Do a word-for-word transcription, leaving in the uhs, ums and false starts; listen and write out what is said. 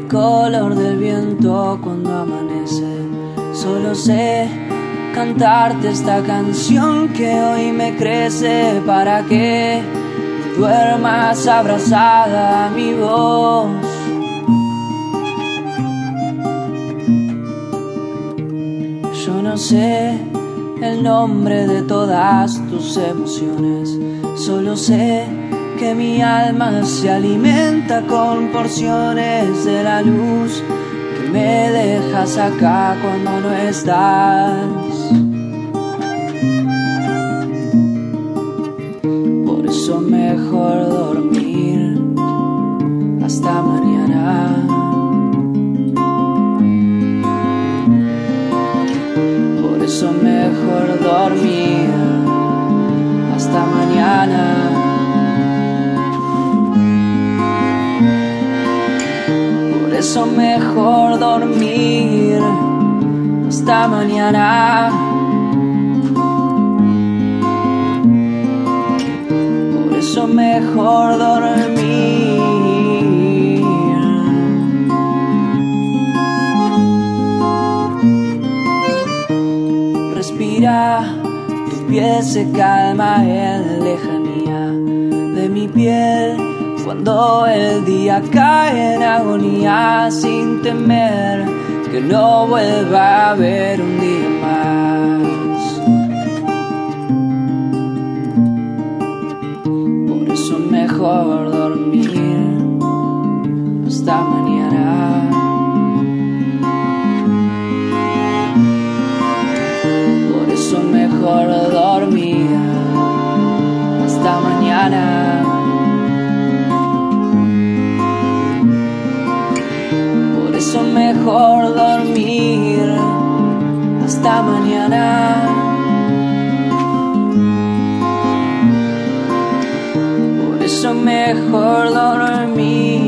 el color del viento cuando amanece. Solo sé cantarte esta canción que hoy me crece para que duermas abrazada a mi voz. Yo no sé el nombre de todas tus emociones, solo sé que mi alma se alimenta con porciones de la luz que me dejas acá cuando no estás. Por eso mejor dormir hasta mañana. Por eso mejor dormir hasta mañana. Por eso mejor dormir hasta mañana. Por eso mejor dormir. Respira, tu piel se calma en lejanía de mi piel cuando el día cae en agonía, sin temer que no vuelva a haber un día más. Por eso mejor dormir hasta mañana. Por eso mejor dormir hasta mañana. Por eso mejor dormir hasta mañana. Por eso mejor dormir.